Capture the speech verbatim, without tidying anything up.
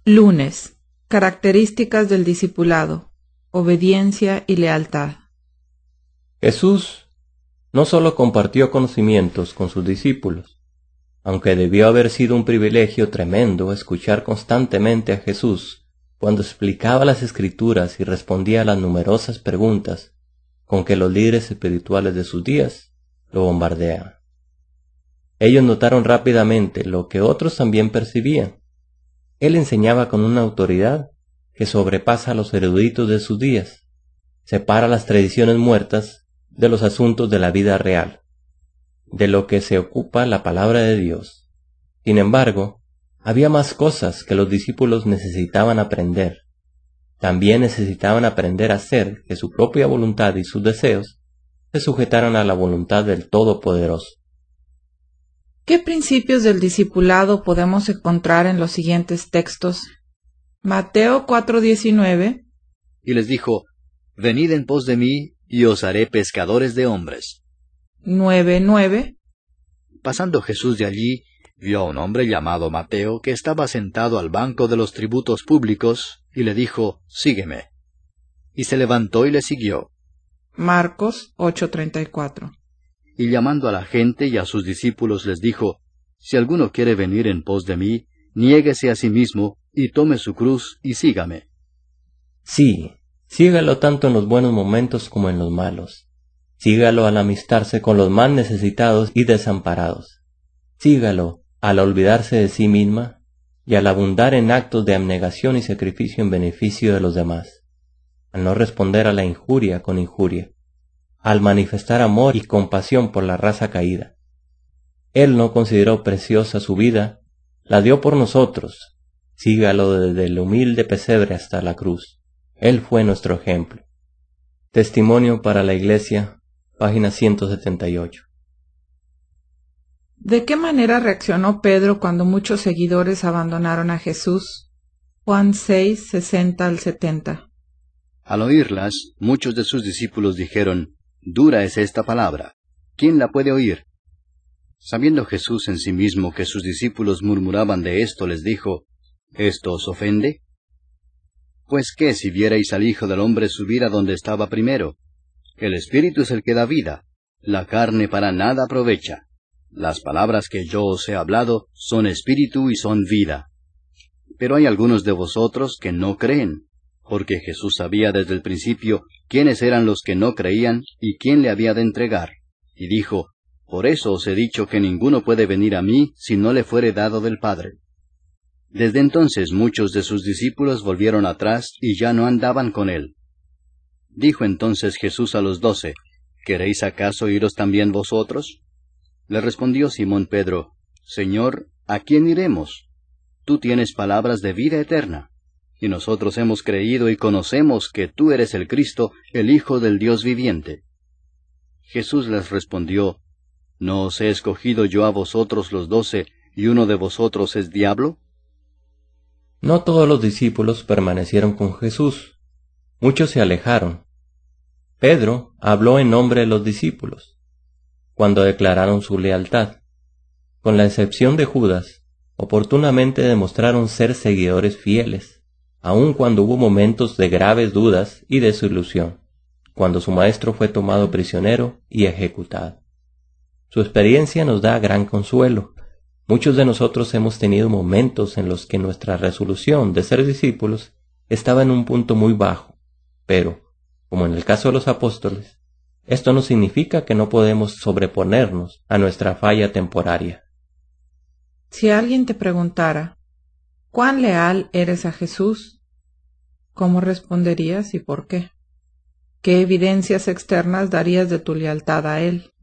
Lunes. Características del discipulado: obediencia y lealtad. Jesús no solo compartió conocimientos con sus discípulos, aunque debió haber sido un privilegio tremendo escuchar constantemente a Jesús cuando explicaba las Escrituras y respondía a las numerosas preguntas con que los líderes espirituales de sus días lo bombardeaban. Ellos notaron rápidamente lo que otros también percibían. Él enseñaba con una autoridad que sobrepasa a los eruditos de sus días, separa las tradiciones muertas de los asuntos de la vida real, de lo que se ocupa la palabra de Dios. Sin embargo, había más cosas que los discípulos necesitaban aprender. También necesitaban aprender a hacer que su propia voluntad y sus deseos se sujetaran a la voluntad del Todopoderoso. ¿Qué principios del discipulado podemos encontrar en los siguientes textos? Mateo cuatro diecinueve. Y les dijo: Venid en pos de mí, y os haré pescadores de hombres. nueve nueve. Pasando Jesús de allí, vio a un hombre llamado Mateo, que estaba sentado al banco de los tributos públicos, y le dijo: Sígueme. Y se levantó y le siguió. Marcos ocho treinta y cuatro. Y llamando a la gente y a sus discípulos les dijo: Si alguno quiere venir en pos de mí, niéguese a sí mismo, y tome su cruz, y sígame. Sí, sígalo tanto en los buenos momentos como en los malos. Sígalo al amistarse con los más necesitados y desamparados. Sígalo al olvidarse de sí misma y al abundar en actos de abnegación y sacrificio en beneficio de los demás, al no responder a la injuria con injuria, al manifestar amor y compasión por la raza caída. Él no consideró preciosa su vida, la dio por nosotros. Sígalo desde el humilde pesebre hasta la cruz. Él fue nuestro ejemplo. Testimonio para la Iglesia, página ciento setenta y ocho. ¿De qué manera reaccionó Pedro cuando muchos seguidores abandonaron a Jesús? Juan seis, sesenta al setenta. Al oírlas, muchos de sus discípulos dijeron: Dura es esta palabra. ¿Quién la puede oír? Sabiendo Jesús en sí mismo que sus discípulos murmuraban de esto, les dijo: ¿Esto os ofende? Pues qué si vierais al Hijo del Hombre subir a donde estaba primero. El Espíritu es el que da vida, la carne para nada aprovecha. Las palabras que yo os he hablado son espíritu y son vida. Pero hay algunos de vosotros que no creen, porque Jesús sabía desde el principio quiénes eran los que no creían y quién le había de entregar. Y dijo: Por eso os he dicho que ninguno puede venir a mí si no le fuere dado del Padre. Desde entonces muchos de sus discípulos volvieron atrás y ya no andaban con él. Dijo entonces Jesús a los doce: ¿Queréis acaso iros también vosotros? Le respondió Simón Pedro: Señor, ¿a quién iremos? Tú tienes palabras de vida eterna, y nosotros hemos creído y conocemos que tú eres el Cristo, el Hijo del Dios viviente. Jesús les respondió: ¿No os he escogido yo a vosotros los doce, y uno de vosotros es diablo? No todos los discípulos permanecieron con Jesús. Muchos se alejaron. Pedro habló en nombre de los discípulos cuando declararon su lealtad. Con la excepción de Judas, oportunamente demostraron ser seguidores fieles, aun cuando hubo momentos de graves dudas y desilusión, cuando su maestro fue tomado prisionero y ejecutado. Su experiencia nos da gran consuelo. Muchos de nosotros hemos tenido momentos en los que nuestra resolución de ser discípulos estaba en un punto muy bajo, pero, como en el caso de los apóstoles, esto no significa que no podemos sobreponernos a nuestra falla temporaria. Si alguien te preguntara: ¿cuán leal eres a Jesús?, ¿cómo responderías y por qué? ¿Qué evidencias externas darías de tu lealtad a Él?